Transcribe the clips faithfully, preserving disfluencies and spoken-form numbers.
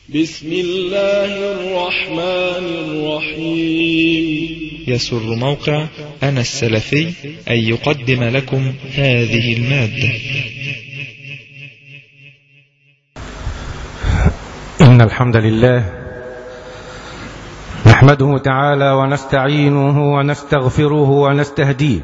بسم الله الرحمن الرحيم. يسر موقع أنا السلفي أن يقدم لكم هذه المادة. إن الحمد لله نحمده تعالى ونستعينه ونستغفره ونستهديه،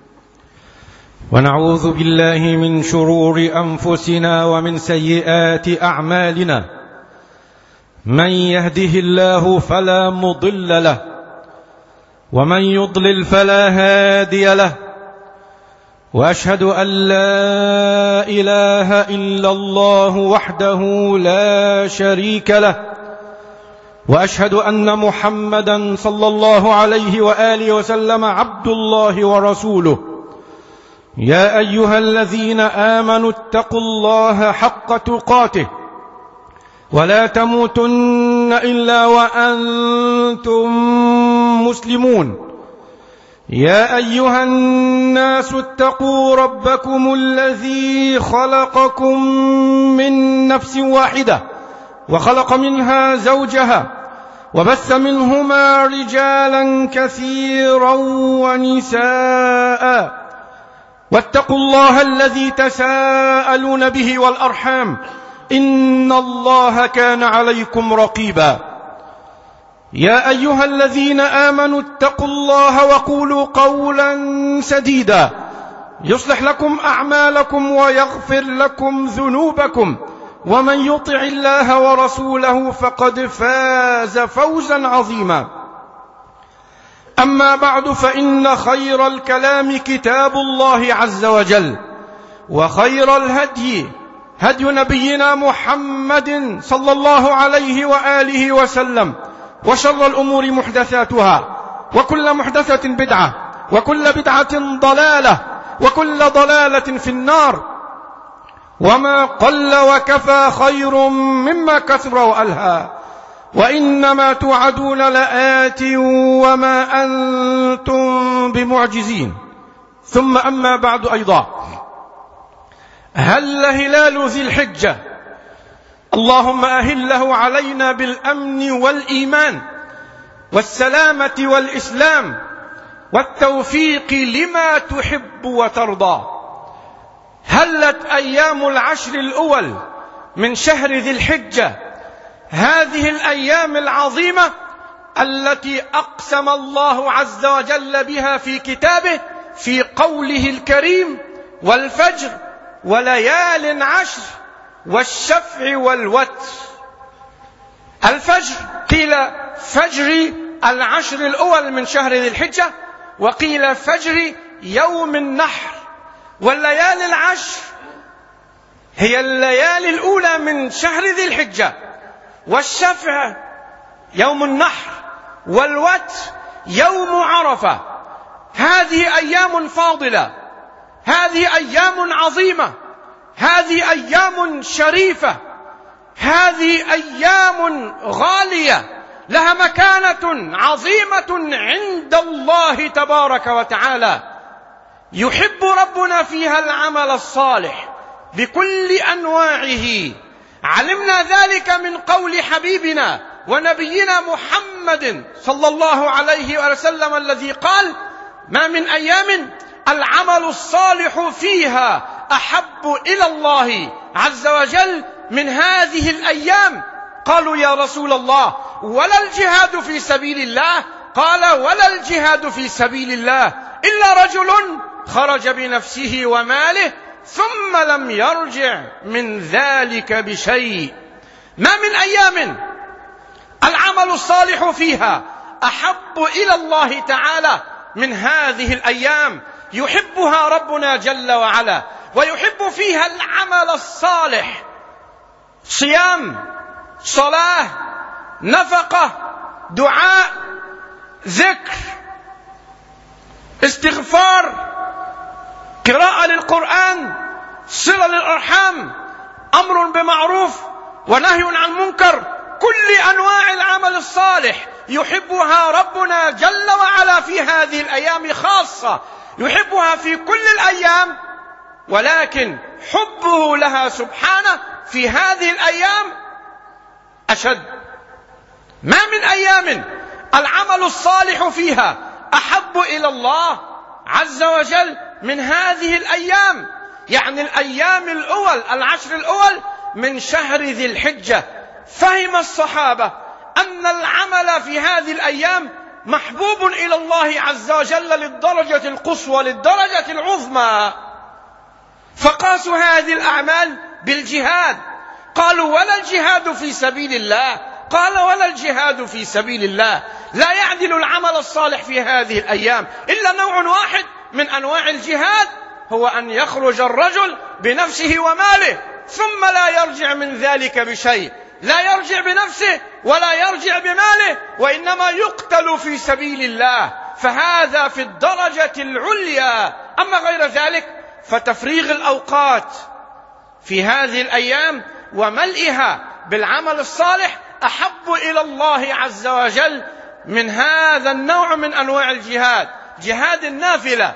ونعوذ بالله من شرور أنفسنا ومن سيئات أعمالنا. من يهده الله فلا مضل له، ومن يضلل فلا هادي له، وأشهد أن لا إله إلا الله وحده لا شريك له، وأشهد أن محمدا صلى الله عليه وآله وسلم عبد الله ورسوله. يا أيها الذين آمنوا اتقوا الله حق تقاته ولا تموتن إلا وأنتم مسلمون. يا أيها الناس اتقوا ربكم الذي خلقكم من نفس واحدة وخلق منها زوجها وبث منهما رجالا كثيرا ونساء، واتقوا الله الذي تساءلون به والأرحام إن الله كان عليكم رقيبا. يا أيها الذين آمنوا اتقوا الله وقولوا قولا سديدا يصلح لكم أعمالكم ويغفر لكم ذنوبكم، ومن يطع الله ورسوله فقد فاز فوزا عظيما. أما بعد، فإن خير الكلام كتاب الله عز وجل، وخير الهدي هدي نبينا محمد صلى الله عليه وآله وسلم، وشر الأمور محدثاتها، وكل محدثة بدعة، وكل بدعة ضلالة، وكل ضلالة في النار. وما قل وكفى خير مما كثر وألهى، وإنما توعدون لآت وما أنتم بمعجزين. ثم أما بعد أيضا، هل هلال ذي الحجة، اللهم أهله علينا بالأمن والإيمان والسلامة والإسلام والتوفيق لما تحب وترضى. هلت أيام العشر الأول من شهر ذي الحجة، هذه الأيام العظيمة التي أقسم الله عز وجل بها في كتابه في قوله الكريم: والفجر وليال عشر والشفع والوتر. الفجر قيل فجر العشر الأول من شهر ذي الحجة، وقيل فجر يوم النحر. والليالي العشر هي الليالي الأولى من شهر ذي الحجة، والشفع يوم النحر، والوتر يوم عرفة. هذه أيام فاضلة، هذه أيام عظيمة، هذه أيام شريفة، هذه أيام غالية لها مكانة عظيمة عند الله تبارك وتعالى. يحب ربنا فيها العمل الصالح بكل أنواعه. علمنا ذلك من قول حبيبنا ونبينا محمد صلى الله عليه وسلم الذي قال: ما من أيام العمل الصالح فيها أحب إلى الله عز وجل من هذه الأيام. قالوا: يا رسول الله، ولا الجهاد في سبيل الله؟ قال: ولا الجهاد في سبيل الله إلا رجل خرج بنفسه وماله ثم لم يرجع من ذلك بشيء. ما من أيام العمل الصالح فيها أحب إلى الله تعالى من هذه الأيام. يحبها ربنا جل وعلا، ويحب فيها العمل الصالح: صيام، صلاة، نفقة، دعاء، ذكر، استغفار، قراءة للقرآن، صلة للأرحام، أمر بمعروف ونهي عن منكر. كل أنواع العمل الصالح يحبها ربنا جل وعلا في هذه الأيام خاصة، يحبها في كل الأيام، ولكن حبه لها سبحانه في هذه الأيام أشد. ما من أيام العمل الصالح فيها أحب إلى الله عز وجل من هذه الأيام، يعني الأيام الأول، العشر الأول من شهر ذي الحجة. فهم الصحابة أن العمل في هذه الأيام محبوب إلى الله عز وجل للدرجة القصوى، للدرجة العظمى، فقاسوا هذه الأعمال بالجهاد. قالوا ولا الجهاد في سبيل الله، قال ولا الجهاد في سبيل الله. لا يعدل العمل الصالح في هذه الأيام إلا نوع واحد من أنواع الجهاد، هو أن يخرج الرجل بنفسه وماله ثم لا يرجع من ذلك بشيء، لا يرجع بنفسه ولا يرجع بماله، وإنما يقتل في سبيل الله، فهذا في الدرجة العليا. أما غير ذلك فتفريغ الأوقات في هذه الأيام وملئها بالعمل الصالح أحب إلى الله عز وجل من هذا النوع من أنواع الجهاد، جهاد النافلة.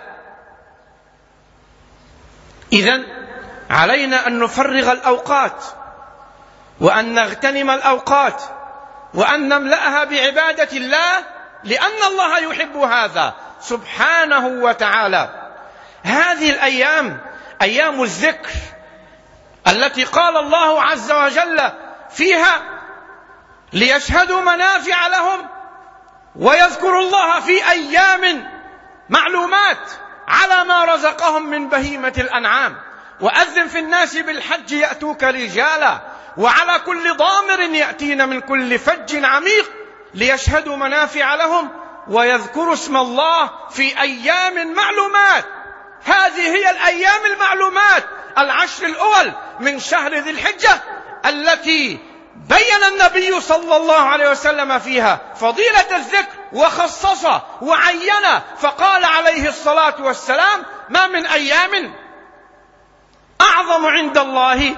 إذن علينا أن نفرغ الأوقات وأن نغتنم الأوقات وأن نملأها بعبادة الله، لأن الله يحب هذا سبحانه وتعالى. هذه الأيام أيام الذكر التي قال الله عز وجل فيها ليشهدوا منافع لهم ويذكروا الله في أيام معلومات على ما رزقهم من بهيمة الأنعام. وأذن في الناس بالحج يأتوك رجالا وعلى كل ضامر يأتين من كل فج عميق ليشهدوا منافع لهم ويذكروا اسم الله في أيام معلومات. هذه هي الأيام المعلومات العشر الأول من شهر ذي الحجة التي بين النبي صلى الله عليه وسلم فيها فضيلة الذكر وخصص وعين، فقال عليه الصلاة والسلام: ما من أيام أعظم عند الله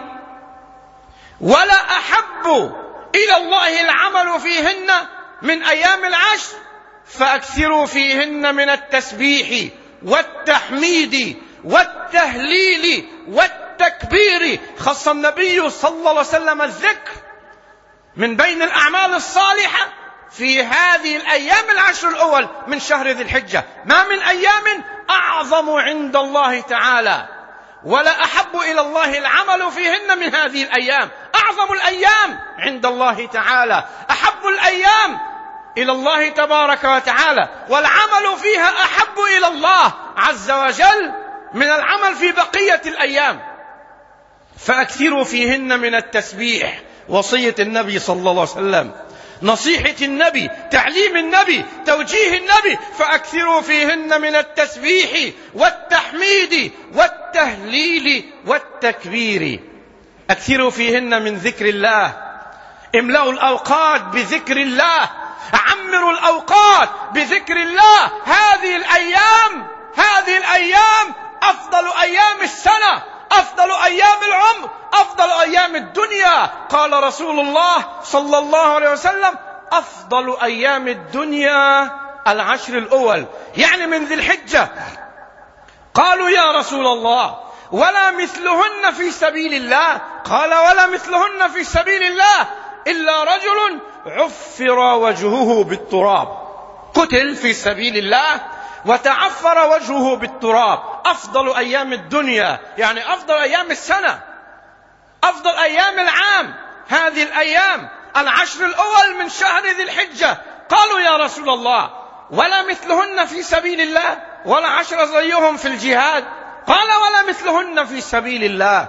ولا أحب إلى الله العمل فيهن من أيام العشر، فأكثروا فيهن من التسبيح والتحميد والتهليل والتكبير. خص النبي صلى الله عليه وسلم الذكر من بين الأعمال الصالحة في هذه الأيام العشر الأول من شهر ذي الحجة. ما من أيام أعظم عند الله تعالى ولا أحب إلى الله العمل فيهن من هذه الأيام. أعظم الأيام عند الله تعالى، أحب الأيام إلى الله تبارك وتعالى، والعمل فيها أحب إلى الله عز وجل من العمل في بقية الأيام. فأكثروا فيهن من التسبيح، وصية النبي صلى الله عليه وسلم، نصيحة النبي، تعليم النبي، توجيه النبي: فأكثروا فيهن من التسبيح والتحميد والتهليل والتكبير. أكثروا فيهن من ذكر الله، املأوا الأوقات بذكر الله، عمروا الأوقات بذكر الله. هذه الأيام هذه الأيام أفضل أيام السنة، أفضل أيام العمر، أفضل أيام الدنيا. قال رسول الله صلى الله عليه وسلم: أفضل أيام الدنيا العشر الأول، يعني من ذي الحجة. قالوا: يا رسول الله ولا مثلهن في سبيل الله؟ قال: ولا مثلهن في سبيل الله إلا رجل عفر وجهه بالتراب، قتل في سبيل الله وتعفر وجهه بالتراب. أفضل أيام الدنيا يعني أفضل أيام السنة، أفضل أيام العام هذه الأيام العشر الأول من شهر ذي الحجة. قالوا: يا رسول الله ولا مثلهن في سبيل الله؟ ولا عشر زيهم في الجهاد؟ قال: ولا مثلهن في سبيل الله.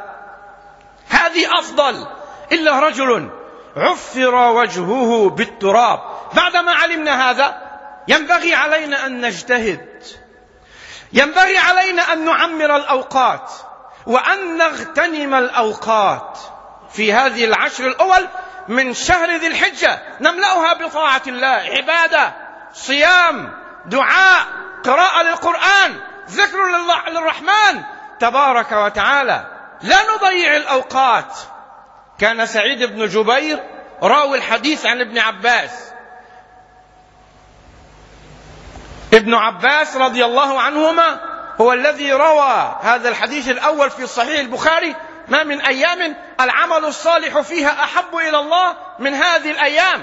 هذه أفضل. إلا رجل عفر وجهه بالتراب. بعدما علمنا هذا ينبغي علينا أن نجتهد، ينبغي علينا أن نعمر الأوقات وأن نغتنم الأوقات في هذه العشر الأول من شهر ذي الحجة، نملأها بطاعة الله، عبادة، صيام، دعاء، قراءة للقرآن، ذكر للرحمن تبارك وتعالى. لا نضيع الأوقات. كان سعيد بن جبير راوي الحديث عن ابن عباس، ابن عباس رضي الله عنهما هو الذي روى هذا الحديث الأول في صحيح البخاري ما من أيام العمل الصالح فيها أحب إلى الله من هذه الأيام.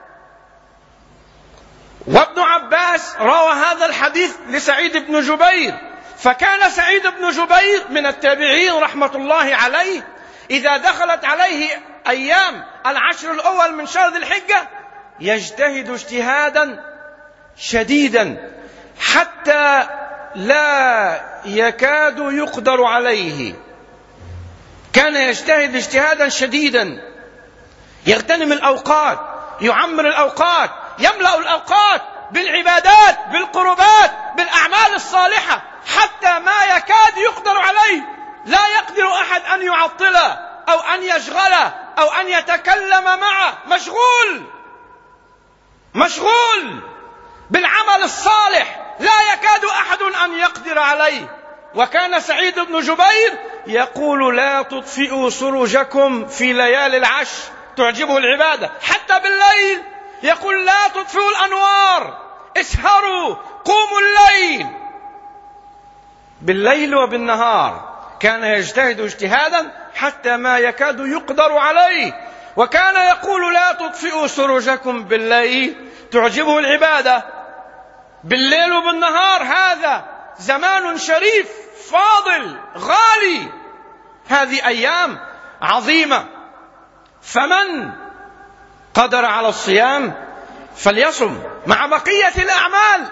وابن عباس روى هذا الحديث لسعيد بن جبير، فكان سعيد بن جبير من التابعين رحمة الله عليه إذا دخلت عليه أيام العشر الأول من شهر ذي الحجة يجتهد اجتهادا شديدا حتى لا يكاد يقدر عليه. كان يجتهد اجتهادا شديدا، يغتنم الأوقات، يعمر الأوقات، يملأ الأوقات بالعبادات، بالقربات، بالأعمال الصالحة، حتى ما يكاد يقدر عليه. لا يقدر أحد أن يعطله أو أن يشغله أو أن يتكلم معه، مشغول مشغول بالعمل الصالح، لا يكاد أحد أن يقدر عليه. وكان سعيد بن جبير يقول: لا تطفئوا سروجكم في ليالي العشر، تعجبه العبادة. حتى بالليل يقول: لا تطفئوا الأنوار، اسهروا، قوموا الليل. بالليل وبالنهار كان يجتهد اجتهادا حتى ما يكاد يقدر عليه. وكان يقول: لا تطفئوا سروجكم بالليل، تعجبه العبادة. بالليل وبالنهار هذا زمان شريف فاضل غالي، هذه أيام عظيمة. فمن قدر على الصيام فليصم مع بقية الأعمال.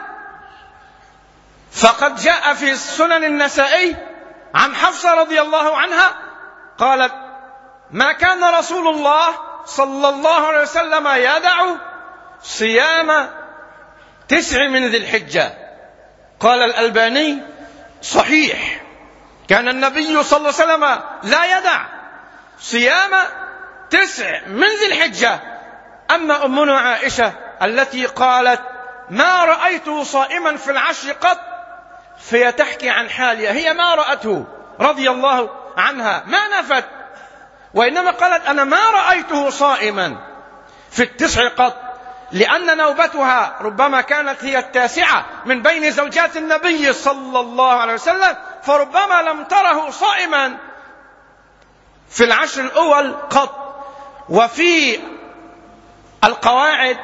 فقد جاء في السنن النسائي عن حفصة رضي الله عنها قالت: ما كان رسول الله صلى الله عليه وسلم يدع صيام تسع من ذي الحجة. قال الألباني: صحيح، كان النبي صلى الله عليه وسلم لا يدع صيام تسع من ذي الحجة. أما أمنا عائشة التي قالت: ما رأيته صائما في العشر قط، فهي تحكي عن حالها، هي ما رأته رضي الله عنها، ما نفت، وإنما قالت: أنا ما رأيته صائما في التسع قط، لأن نوبتها ربما كانت هي التاسعة من بين زوجات النبي صلى الله عليه وسلم، فربما لم تره صائما في العشر الأول قط. وفي القواعد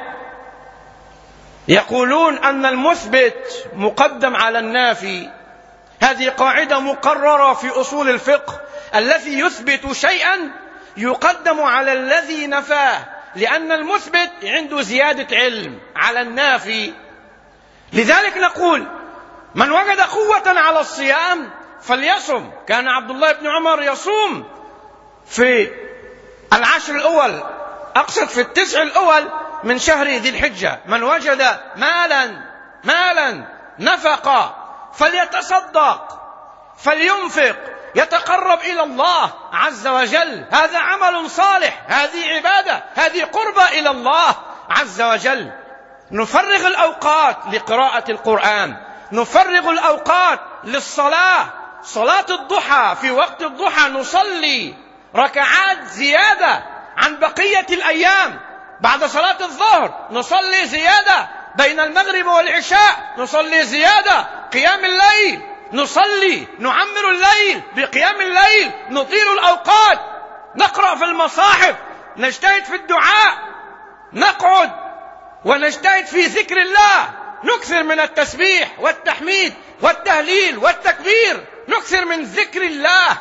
يقولون أن المثبت مقدم على النافي. هذه قاعدة مقررة في أصول الفقه، الذي يثبت شيئا يقدم على الذي نفاه، لأن المثبت عنده زيادة علم على النافي. لذلك نقول: من وجد قوة على الصيام فليصم. كان عبد الله بن عمر يصوم في العشر الأول، أقصد في التسع الأول من شهر ذي الحجة. من وجد مالا مالا نفق فليتصدق، فلينفق، يتقرب إلى الله عز وجل. هذا عمل صالح، هذه عبادة، هذه قربة إلى الله عز وجل. نفرغ الأوقات لقراءة القرآن، نفرغ الأوقات للصلاة. صلاة الضحى، في وقت الضحى نصلي ركعات زيادة عن بقية الأيام. بعد صلاة الظهر نصلي زيادة، بين المغرب والعشاء نصلي زيادة. قيام الليل نصلي، نعمر الليل بقيام الليل، نطيل الأوقات، نقرأ في المصاحف، نجتهد في الدعاء، نقعد ونجتهد في ذكر الله، نكثر من التسبيح والتحميد والتهليل والتكبير، نكثر من ذكر الله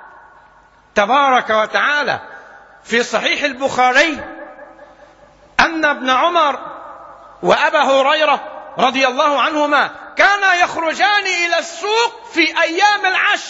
تبارك وتعالى. في صحيح البخاري أن ابن عمر وأبا هريرة رضي الله عنهما كانا يخرجان إلى السوق في أيام العشر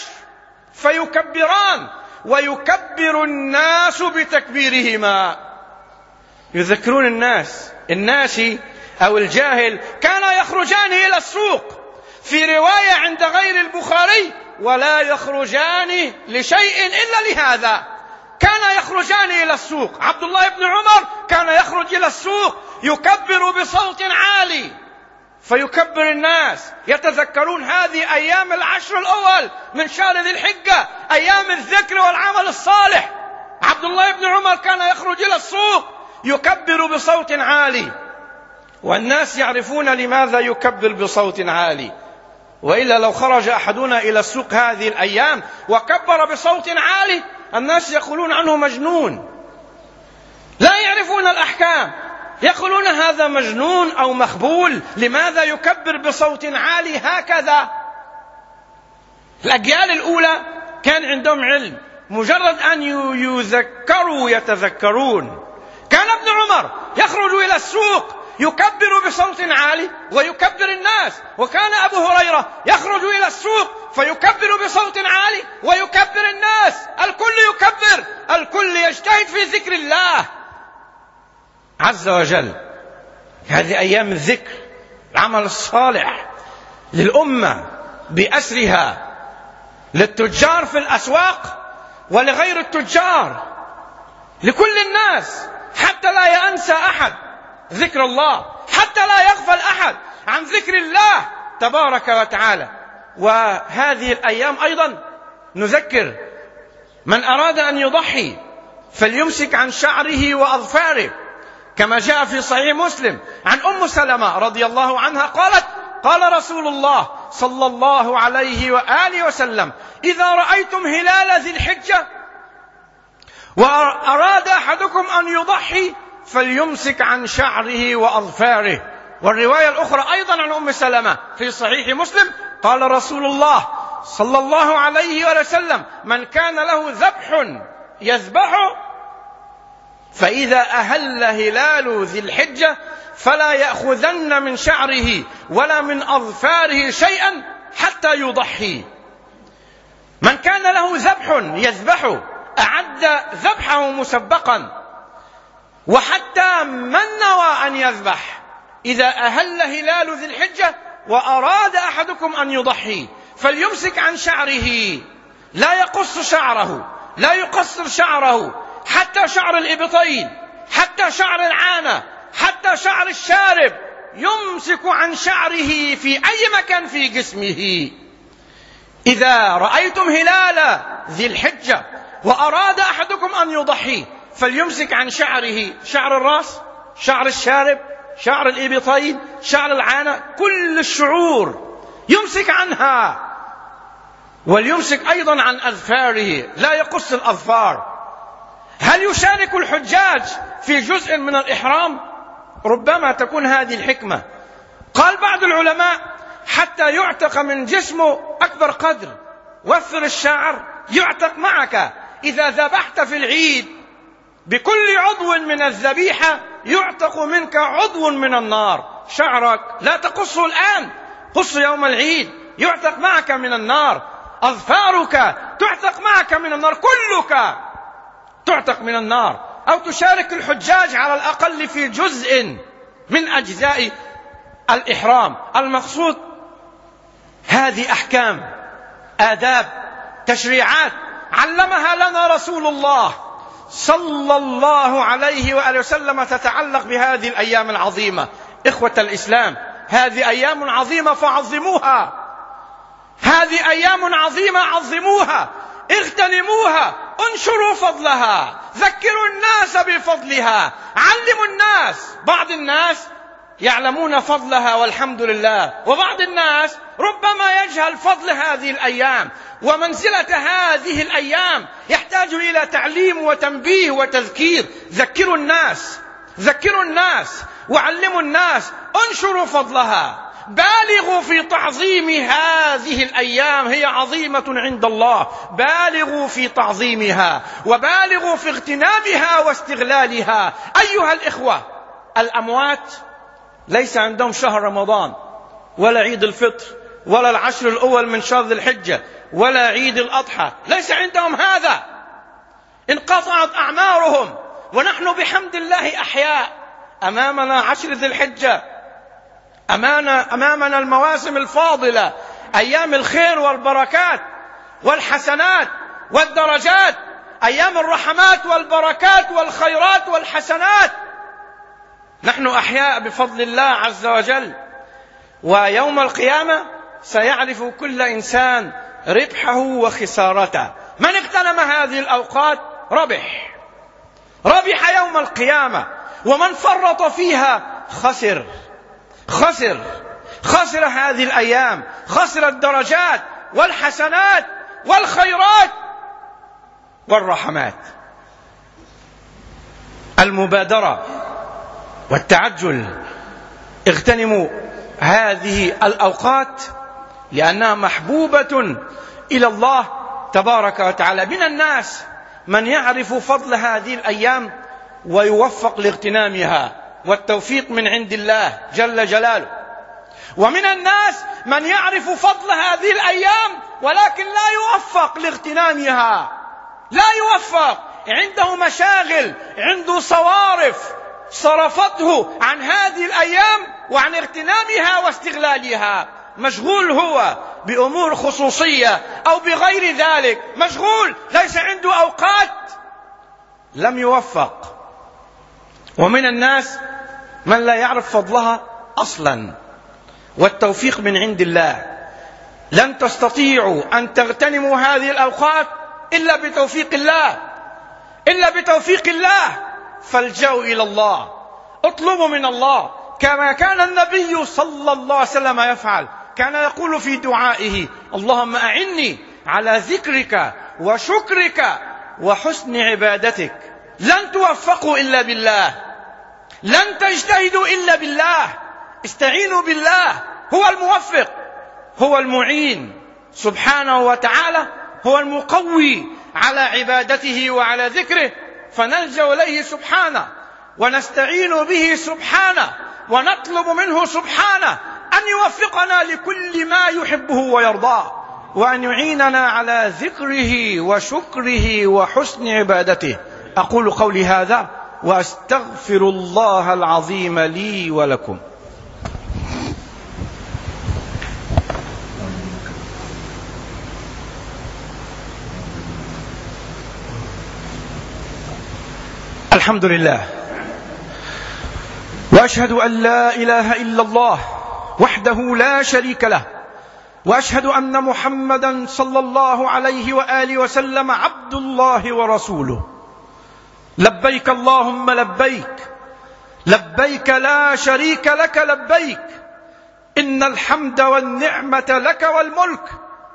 فيكبران ويكبر الناس بتكبيرهما. يذكرون الناس، الناسي أو الجاهل، كانا يخرجان إلى السوق. في رواية عند غير البخاري: ولا يخرجان لشيء إلا لهذا. كان يخرجان إلى السوق. عبد الله بن عمر كان يخرج إلى السوق يكبر بصوت عالي فيكبر الناس، يتذكرون هذه أيام العشر الأول من شهر ذي الحجة، أيام الذكر والعمل الصالح. عبد الله بن عمر كان يخرج إلى السوق يكبر بصوت عالي، والناس يعرفون لماذا يكبر بصوت عالي، وإلا لو خرج أحدنا إلى السوق هذه الأيام وكبر بصوت عالي الناس يقولون عنه مجنون، لا يعرفون الأحكام، يقولون هذا مجنون أو مخبول، لماذا يكبر بصوت عالي هكذا؟ الأجيال الأولى كان عندهم علم، مجرد أن يذكروا يتذكرون. كان ابن عمر يخرج إلى السوق يكبر بصوت عالي ويكبر الناس، وكان أبو هريرة يخرج إلى السوق فيكبر بصوت عالي ويكبر الناس، الكل يكبر، الكل يجتهد في ذكر الله عز وجل. هذه أيام الذكر، العمل الصالح للأمة بأسرها، للتجار في الأسواق ولغير التجار، لكل الناس، حتى لا ينسى أحد ذكر الله، حتى لا يغفل أحد عن ذكر الله تبارك وتعالى. وهذه الأيام أيضا نذكر من أراد أن يضحي فليمسك عن شعره وأظفاره، كما جاء في صحيح مسلم عن أم سلمة رضي الله عنها قالت: قال رسول الله صلى الله عليه وآله وسلم: إذا رأيتم هلال ذي الحجة وأراد أحدكم أن يضحي فليمسك عن شعره وأظفاره. والرواية الأخرى أيضا عن أم سلمة في صحيح مسلم قال رسول الله صلى الله عليه وسلم: من كان له ذبح يذبحه فإذا أهل هلال ذي الحجة فلا يأخذن من شعره ولا من أظفاره شيئا حتى يضحي. من كان له ذبح يذبحه أعد ذبحه مسبقا، وحتى من نوى أن يذبح إذا أهل هلال ذي الحجة وأراد أحدكم أن يضحي فليمسك عن شعره، لا يقص شعره، لا يقصر شعره، حتى شعر الإبطين، حتى شعر العانة، حتى شعر الشارب، يمسك عن شعره في أي مكان في جسمه. إذا رأيتم هلال ذي الحجة وأراد أحدكم أن يضحي فليمسك عن شعره، شعر الرأس، شعر الشارب، شعر الإبطين، شعر العانة، كل الشعور يمسك عنها، وليمسك أيضا عن أظفاره، لا يقص الأظفار. هل يشارك الحجاج في جزء من الإحرام؟ ربما تكون هذه الحكمة. قال بعض العلماء: حتى يعتق من جسمه أكبر قدر، وفر الشعر يعتق معك. إذا ذبحت في العيد بكل عضو من الذبيحة يعتق منك عضو من النار. شعرك لا تقصه الآن، قص يوم العيد، يعتق معك من النار. أظفارك تعتق معك من النار، كلك تعتق من النار. أو تشارك الحجاج على الأقل في جزء من أجزاء الإحرام. المقصود هذه أحكام، آداب، تشريعات علمها لنا رسول الله صلى الله عليه وآله وسلم تتعلق بهذه الأيام العظيمة. إخوة الإسلام، هذه أيام عظيمة فعظموها، هذه أيام عظيمة عظموها، اغتنموها، انشروا فضلها، ذكروا الناس بفضلها، علموا الناس. بعض الناس يعلمون فضلها والحمد لله، وبعض الناس ربما يجهل فضل هذه الأيام ومنزلة هذه الأيام، يحتاج إلى تعليم وتنبيه وتذكير. ذكروا الناس، ذكروا الناس وعلموا الناس، انشروا فضلها، بالغوا في تعظيم هذه الأيام، هي عظيمة عند الله. بالغوا في تعظيمها وبالغوا في اغتنامها واستغلالها. أيها الإخوة، الأموات ليس عندهم شهر رمضان ولا عيد الفطر ولا العشر الأول من شهر ذي الحجة ولا عيد الأضحى، ليس عندهم هذا. انقطعت أعمارهم، ونحن بحمد الله أحياء. أمامنا عشر ذي الحجة، أمامنا, أمامنا المواسم الفاضلة، أيام الخير والبركات والحسنات والدرجات، أيام الرحمات والبركات والخيرات والحسنات. نحن أحياء بفضل الله عز وجل. ويوم القيامة سيعرف كل إنسان ربحه وخسارته. من اغتنم هذه الأوقات ربح، ربح يوم القيامة، ومن فرط فيها خسر، خسر خسر هذه الأيام، خسر الدرجات والحسنات والخيرات. والرحمات. المبادرة والتعجل. اغتنموا هذه الأوقات لأنها محبوبة إلى الله تبارك وتعالى. من الناس من يعرف فضل هذه الأيام ويوفق لاغتنامها، والتوفيق من عند الله جل جلاله. ومن الناس من يعرف فضل هذه الأيام ولكن لا يوفق لاغتنامها، لا يوفق، عنده مشاغل، عنده صوارف صرفته عن هذه الأيام وعن اغتنامها واستغلالها. مشغول هو بأمور خصوصية أو بغير ذلك، مشغول، ليس عنده أوقات، لم يوفق. ومن الناس من لا يعرف فضلها أصلا، والتوفيق من عند الله. لن تستطيعوا أن تغتنموا هذه الأوقات إلا بتوفيق الله، إلا بتوفيق الله. فالجأوا إلى الله، اطلبوا من الله كما كان النبي صلى الله عليه وسلم يفعل. كان يقول في دعائه: اللهم أعني على ذكرك وشكرك وحسن عبادتك. لن توفقوا إلا بالله، لن تجتهدوا إلا بالله. استعينوا بالله، هو الموفق، هو المعين سبحانه وتعالى، هو المقوي على عبادته وعلى ذكره. فنلجأ إليه سبحانه ونستعين به سبحانه ونطلب منه سبحانه أن يوفقنا لكل ما يحبه ويرضاه، وأن يعيننا على ذكره وشكره وحسن عبادته. أقول قولي هذا وأستغفر الله العظيم لي ولكم. الحمد لله، وأشهد أن لا إله إلا الله وحده لا شريك له، وأشهد أن محمدا صلى الله عليه وآله وسلم عبد الله ورسوله. لبيك اللهم لبيك، لبيك لا شريك لك لبيك، إن الحمد والنعمة لك والملك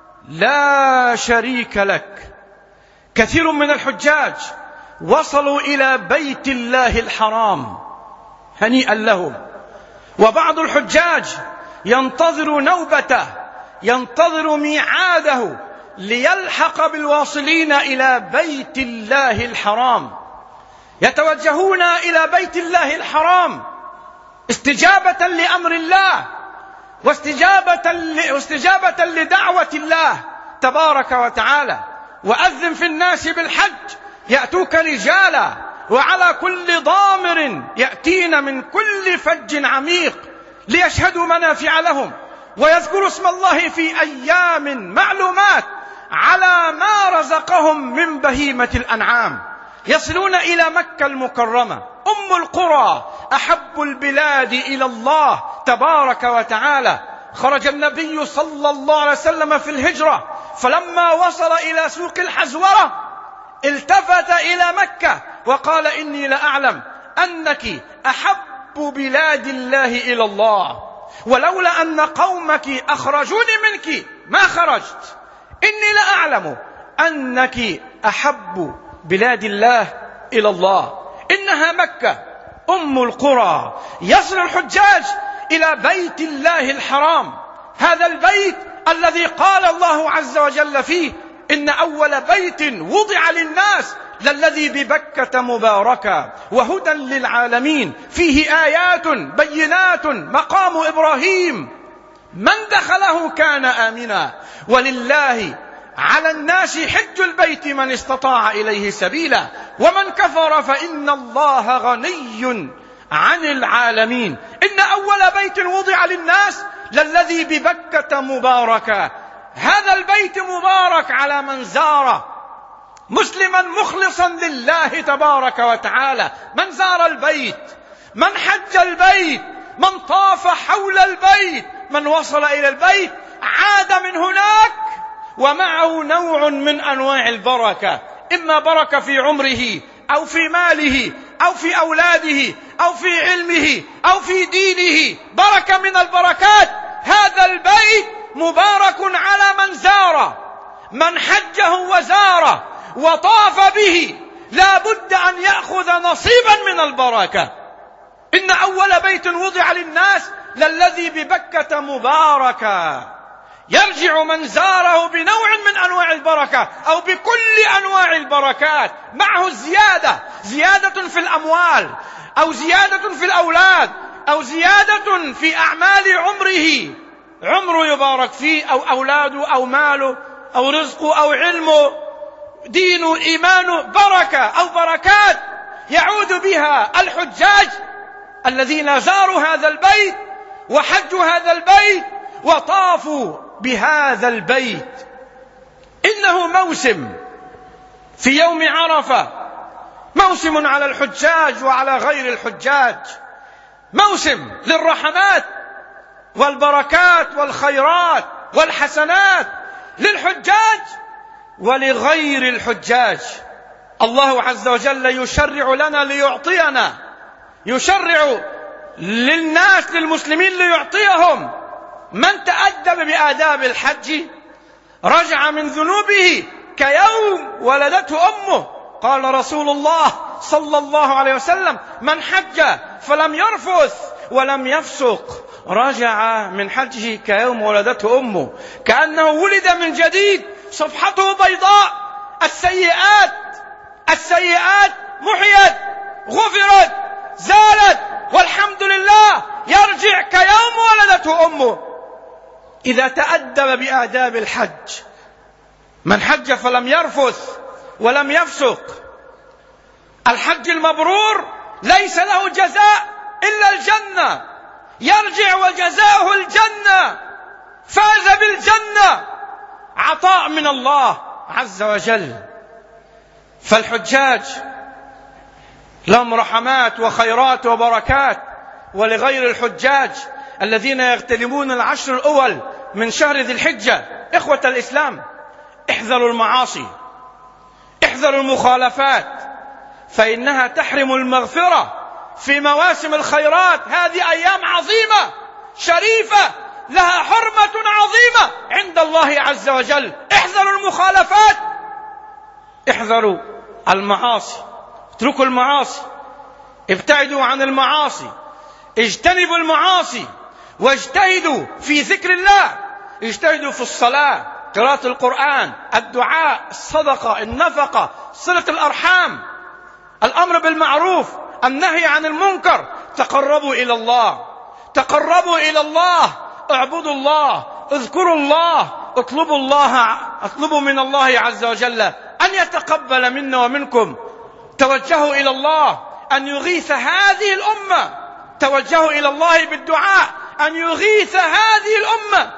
لا شريك لك. كثير من الحجاج وصلوا إلى بيت الله الحرام، هنيئا لهم. وبعض الحجاج ينتظر نوبته، ينتظر ميعاده ليلحق بالواصلين إلى بيت الله الحرام. يتوجهون إلى بيت الله الحرام استجابة لأمر الله، واستجابة واستجابة لدعوة الله تبارك وتعالى. وأذن في الناس بالحج يأتوك رجالا، وعلى كل ضامر يأتين من كل فج عميق ليشهدوا منافع لهم ويذكروا اسم الله في أيام معلومات على ما رزقهم من بهيمة الأنعام. يصلون إلى مكة المكرمة أم القرى، أحب البلاد إلى الله تبارك وتعالى. خرج النبي صلى الله عليه وسلم في الهجرة، فلما وصل إلى سوق الحزورة التفت إلى مكة وقال: إني لأعلم أنك أحب بلاد الله إلى الله، ولولا أن قومك أخرجوني منك ما خرجت. إني لأعلم أنك أحب بلاد الله إلى الله، إنها مكة أم القرى. يصل الحجاج إلى بيت الله الحرام، هذا البيت الذي قال الله عز وجل فيه: إن أول بيت وضع للناس للذي ببكة مباركا وهدى للعالمين فيه آيات بينات مقام إبراهيم من دخله كان آمنا ولله على الناس حج البيت من استطاع إليه سبيلا ومن كفر فإن الله غني عن العالمين. إن أول بيت وضع للناس للذي ببكة مباركا، هذا البيت مبارك على من زاره مسلما مخلصا لله تبارك وتعالى. من زار البيت، من حج البيت، من طاف حول البيت، من وصل إلى البيت عاد من هناك ومعه نوع من أنواع البركة، إما بركة في عمره أو في ماله أو في أولاده أو في علمه أو في دينه، بركة من البركات. هذا البيت مبارك على من زاره، من حجه وزاره وطاف به لا بد أن يأخذ نصيبا من البركة. إن أول بيت وضع للناس للذي ببكة مباركا، يرجع من زاره بنوع من أنواع البركة أو بكل أنواع البركات، معه الزيادة، زيادة في الأموال أو زيادة في الأولاد أو زيادة في أعمال عمره، عمره يبارك فيه أو أولاده أو ماله أو رزقه أو علمه، دينه، إيمانه، بركة أو بركات يعود بها الحجاج الذين زاروا هذا البيت وحجوا هذا البيت وطافوا بهذا البيت. إنه موسم في يوم عرفة، موسم على الحجاج وعلى غير الحجاج، موسم للرحمات والبركات والخيرات والحسنات للحجاج ولغير الحجاج. الله عز وجل يشرع لنا ليعطينا، يشرع للناس للمسلمين ليعطيهم. من تأدب بآداب الحج رجع من ذنوبه كيوم ولدته أمه. قال رسول الله صلى الله عليه وسلم: من حج فلم يرفث ولم يفسق رجع من حجه كيوم ولدته أمه، كأنه ولد من جديد، صفحته بيضاء، السيئات السيئات محيت، غفرت، زالت، والحمد لله، يرجع كيوم ولدته أمه إذا تأدب بآداب الحج. من حج فلم يرفث ولم يفسق. الحج المبرور ليس له جزاء إلا الجنة، يرجع وجزاؤه الجنة، فاز بالجنة، عطاء من الله عز وجل. فالحجاج لهم رحمات وخيرات وبركات، ولغير الحجاج الذين يغتنمون العشر الأول من شهر ذي الحجة. إخوة الإسلام، احذروا المعاصي، احذروا المخالفات، فإنها تحرم المغفرة في مواسم الخيرات. هذه أيام عظيمة شريفة لها حرمة عظيمة عند الله عز وجل. احذروا المخالفات، احذروا المعاصي، اتركوا المعاصي، ابتعدوا عن المعاصي، اجتنبوا المعاصي، واجتهدوا في ذكر الله، اجتهدوا في الصلاة، قراءة القرآن، الدعاء، الصدقة، النفقة، صلة الأرحام، الأمر بالمعروف، النهي عن المنكر. تقربوا إلى الله، تقربوا إلى الله، اعبدوا الله، اذكروا الله، اطلبوا الله، اطلبوا من الله عز وجل أن يتقبل منا ومنكم. توجهوا إلى الله أن يغيث هذه الأمة، توجهوا إلى الله بالدعاء أن يغيث هذه الأمة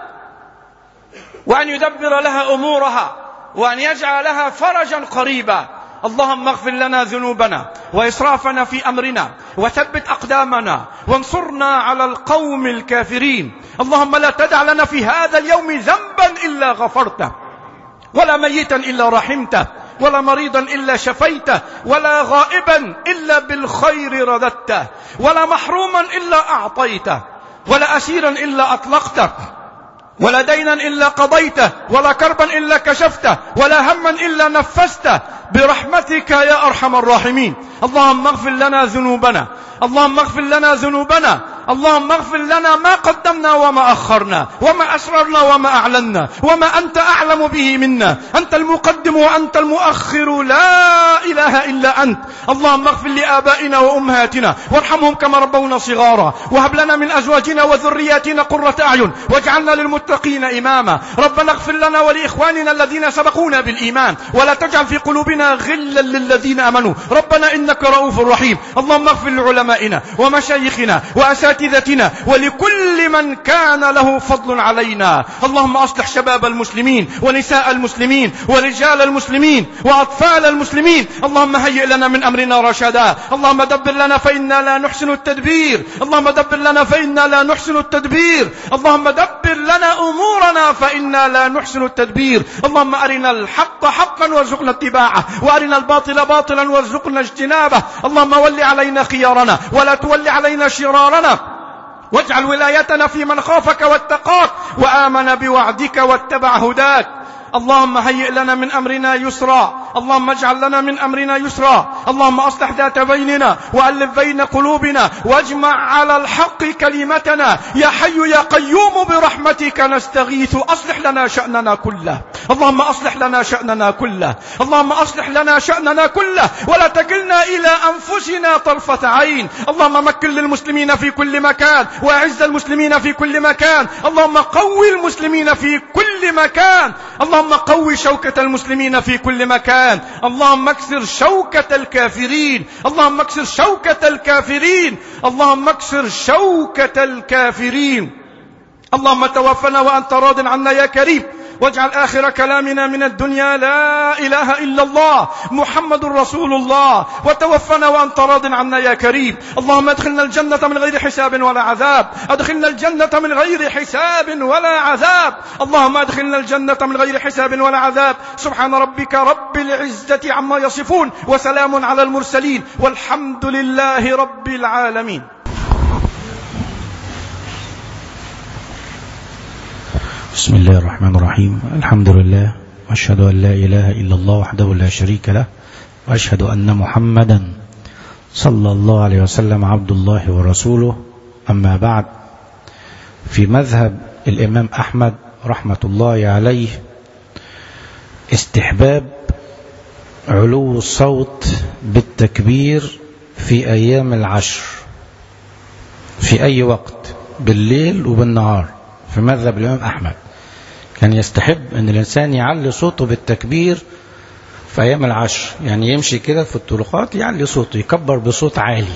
وأن يدبر لها أمورها وأن يجعل لها فرجا قريبا. اللهم اغفر لنا ذنوبنا وإسرافنا في أمرنا وثبت أقدامنا وانصرنا على القوم الكافرين. اللهم لا تدع لنا في هذا اليوم ذنبا إلا غفرته، ولا ميتا إلا رحمته، ولا مريضا إلا شفيته، ولا غائبا إلا بالخير رددته، ولا محروما إلا أعطيته، ولا أسيرا إلا أطلقته، ولا دينا إلا قضيته، ولا كربا إلا كشفته، ولا هما إلا نفسته، برحمتك يا أرحم الراحمين. اللهم اغفر لنا ذنوبنا، اللهم اغفر لنا ذنوبنا، اللهم اغفر لنا ما قدمنا وما أخرنا، وما أسررنا وما أعلنا، وما أنت أعلم به منا. أنت المقدم وأنت المؤخر، لا إله إلا أنت. اللهم اغفر لآبائنا وأمهاتنا وارحمهم كما ربونا صغارا، وهب لنا من أزواجنا وذرياتنا قرة أعين واجعلنا للمتقين إماما. ربنا اغفر لنا ولإخواننا الذين سبقونا بالإيمان، ولا تجعل في قلوبنا غلا للذين آمنوا، ربنا إنك رؤوف رحيم. اللهم اغفر لعلمائنا ومشايخنا وأساتذتنا ولكل من كان له فضل علينا. اللهم أصلح شباب المسلمين ونساء المسلمين ورجال المسلمين وأطفال المسلمين. اللهم هيئ لنا من أمرنا رشدا. اللهم دبر لنا فإنا لا نحسن التدبير، اللهم دبر لنا فإنا لا نحسن التدبير، اللهم دبر لنا أمورنا فإنا لا نحسن التدبير. اللهم أرنا الحق حقا وارزقنا اتباعه، وأرنا الباطل باطلا وارزقنا اجتنابه. اللهم ول علينا خيارنا ولا تول علينا شرارنا، واجعل ولايتنا في من خافك واتقاك وآمن بوعدك واتبع هداك. اللهم هيئ لنا من أمرنا يسرا، اللهم اجعل لنا من أمرنا يسرا، اللهم أصلح ذات بيننا وألف بين قلوبنا واجمع على الحق كلمتنا، يا حي يا قيوم برحمتك نستغيث، أصلح لنا شأننا كله، اللهم أصلح لنا شأننا كله، اللهم أصلح لنا شأننا كله، ولا تكلنا إلى أنفسنا طرفة عين. اللهم مكن للمسلمين في كل مكان، وأعز المسلمين في كل مكان، اللهم قوي المسلمين في كل مكان، اللهم قوي شوكة المسلمين في كل مكان، اللهم اكسر شوكة الكافرين، اللهم اكسر شوكة الكافرين، اللهم اكسر شوكة الكافرين. اللهم توفنا وأنت راض عنا يا كريم، واجعل آخر كلامنا من الدنيا لا إله إلا الله محمد رسول الله، وتوفنا وأنت راض عنا يا كريم. اللهم ادخلنا الجنة من غير حساب ولا عذاب، ادخلنا الجنة من غير حساب ولا عذاب، اللهم ادخلنا الجنة من غير حساب ولا عذاب. سبحان ربك رب العزة عما يصفون، وسلام على المرسلين، والحمد لله رب العالمين. بسم الله الرحمن الرحيم. الحمد لله، وأشهد أن لا إله إلا الله وحده لا شريك له، وأشهد أن محمدا صلى الله عليه وسلم عبد الله ورسوله. أما بعد، في مذهب الإمام أحمد رحمة الله عليه استحباب علو الصوت بالتكبير في أيام العشر في أي وقت، بالليل وبالنهار. في مذهب الإمام أحمد كان يستحب أن الإنسان يعلي صوته بالتكبير في أيام العشر، يعني يمشي كده في الطرقات يعلي صوته، يكبر بصوت عالي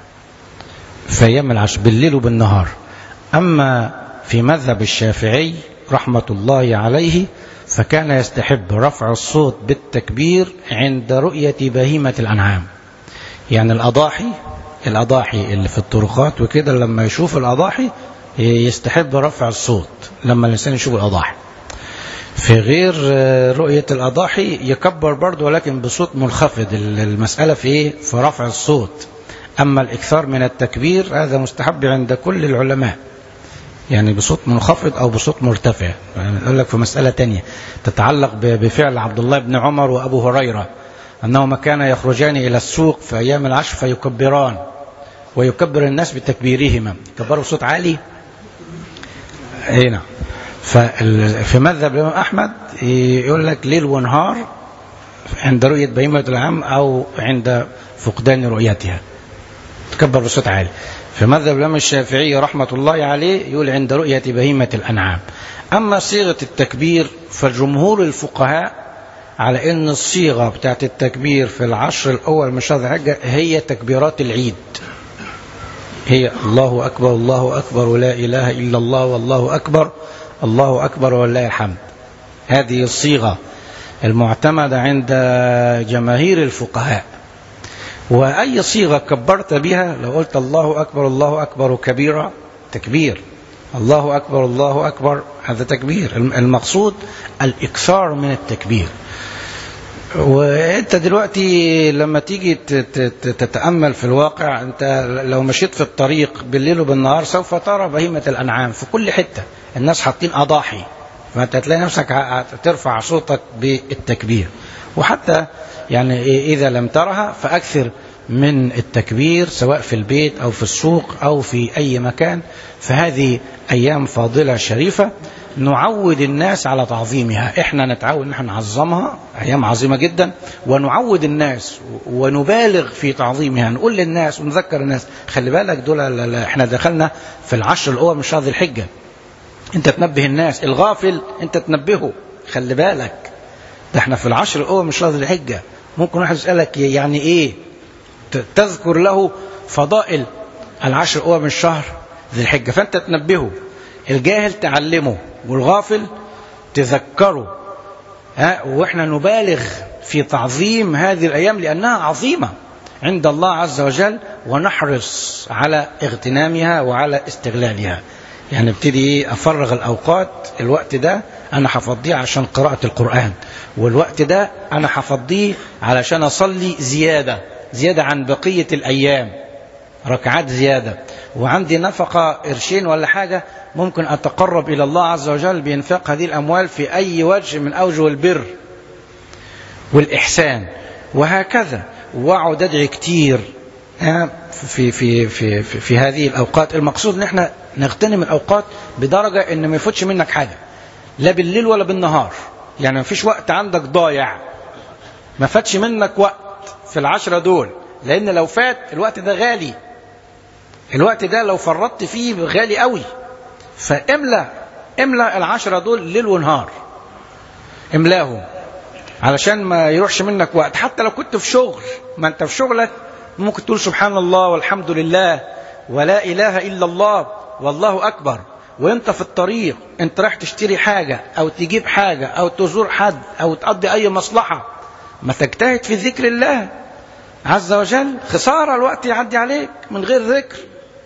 في أيام العشر بالليل وبالنهار. أما في مذهب الشافعي رحمة الله عليه فكان يستحب رفع الصوت بالتكبير عند رؤية بهيمة الأنعام، يعني الأضاحي الأضاحي اللي في الطرقات وكده، لما يشوف الأضاحي يستحب رفع الصوت لما الإنسان يشوف الأضاحي. في غير رؤية الأضاحي يكبر برضه، ولكن بصوت منخفض. المسألة في إيه؟ في رفع الصوت. أما الإكثار من التكبير هذا مستحب عند كل العلماء، يعني بصوت منخفض أو بصوت مرتفع. يعني أقول لك في مسألة تانية تتعلق بفعل عبد الله بن عمر وأبو هريرة، أنهما كان يخرجان إلى السوق في أيام العشر فيكبران، ويكبر الناس بتكبيرهما، يكبروا بصوت عالي هنا. ففي مذهب الإمام أحمد يقول لك ليل ونهار عند رؤية بهيمة الأنعام أو عند فقدان رؤيتها تكبر بصوت عالي. في مذهب الإمام الشافعي رحمة الله عليه يقول عند رؤية بهيمة الأنعام. أما صيغة التكبير فجمهور الفقهاء على أن الصيغة بتاعت التكبير في العشر الأول من شهر ذي الحجة هي تكبيرات العيد، هي الله أكبر الله أكبر ولا إله إلا الله والله أكبر الله أكبر ولله الحمد. هذه الصيغة المعتمدة عند جماهير الفقهاء. وأي صيغة كبرت بها، لو قلت الله أكبر الله أكبر كبيرة تكبير، الله أكبر الله أكبر هذا تكبير. المقصود الإكثار من التكبير. وانت دلوقتي لما تيجي تتأمل في الواقع، انت لو مشيت في الطريق بالليل وبالنهار سوف ترى بهيمة الأنعام في كل حتة، الناس حاطين أضاحي، فانت تلاقي نفسك ترفع صوتك بالتكبير. وحتى يعني إذا لم ترها فأكثر من التكبير سواء في البيت أو في السوق أو في أي مكان. فهذه أيام فاضلة شريفة نعود الناس على تعظيمها. احنا نتعود نحن نعظمها، أيام عظيمة جدا، ونعود الناس ونبالغ في تعظيمها. نقول للناس ونذكر الناس خلي بالك دول احنا دخلنا في العشر الأول من شهر ذي الحجة، انت تنبه الناس، الغافل انت تنبهه خلي بالك ده احنا في العشر الأول من شهر ذي الحجة. ممكن واحد يسألك يعني ايه، تذكر له فضائل العشر الأول من شهر ذي الحجة فانت تنبهه. الجاهل تعلمه والغافل تذكره. ها، واحنا نبالغ في تعظيم هذه الأيام لأنها عظيمة عند الله عز وجل، ونحرص على اغتنامها وعلى استغلالها. يعني ابتدي أفرغ الأوقات، الوقت ده أنا حفضيه عشان قراءة القرآن، والوقت ده أنا حفضيه علشان أصلي زيادة زيادة عن بقية الأيام، ركعات زيادة، وعندي نفقة قرشين ولا حاجة، ممكن أتقرب إلى الله عز وجل بإنفاق هذه الأموال في أي وجه من أوجه البر والإحسان، وهكذا. وأقعد أدعي كتير في, في, في, في, في هذه الأوقات. المقصود أن احنا نغتنم الأوقات بدرجة أن ما يفوتش منك حاجة، لا بالليل ولا بالنهار. يعني ما فيش وقت عندك ضايع، ما فاتش منك وقت في العشرة دول، لأن لو فات الوقت ده غالي، الوقت ده لو فرطت فيه غالي قوي. فاملأ املأ العشرة دول ليل ونهار، املاهم علشان ما يروحش منك وقت. حتى لو كنت في شغل، ما انت في شغلك ممكن تقول سبحان الله والحمد لله ولا إله إلا الله والله أكبر، وانت في الطريق انت رايح تشتري حاجة أو تجيب حاجة أو تزور حد أو تقضي أي مصلحة، ما تجتهد في ذكر الله عز وجل. خسارة الوقت يعدي عليك من غير ذكر.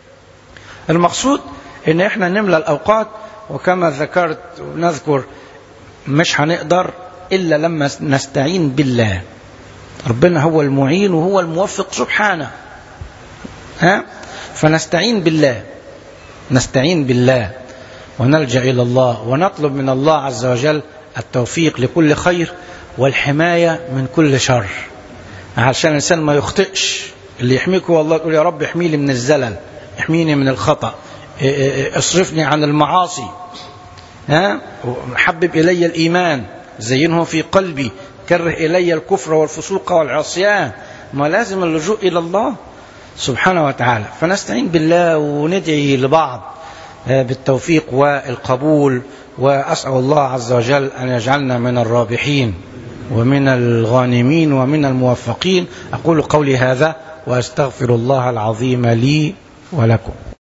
المقصود ان احنا نملى الأوقات، وكما ذكرت ونذكر مش هنقدر إلا لما نستعين بالله. ربنا هو المعين وهو الموفق سبحانه، ها؟ فنستعين بالله، نستعين بالله ونلجأ إلى الله ونطلب من الله عز وجل التوفيق لكل خير والحماية من كل شر، عشان الإنسان ما يخطئش. اللي يحميك هو الله. يقول يا رب احميني من الزلل، احميني من الخطأ، اصرفني عن المعاصي، ها؟ حبب إلي الإيمان، زينه في قلبي، كره إلي الكفر والفسوق والعصيان. ما لازم اللجوء إلى الله سبحانه وتعالى. فنستعين بالله وندعي لبعض بالتوفيق والقبول، وأسأل الله عز وجل أن يجعلنا من الرابحين ومن الغانمين ومن الموفقين. أقول قولي هذا وأستغفر الله العظيم لي ولكم.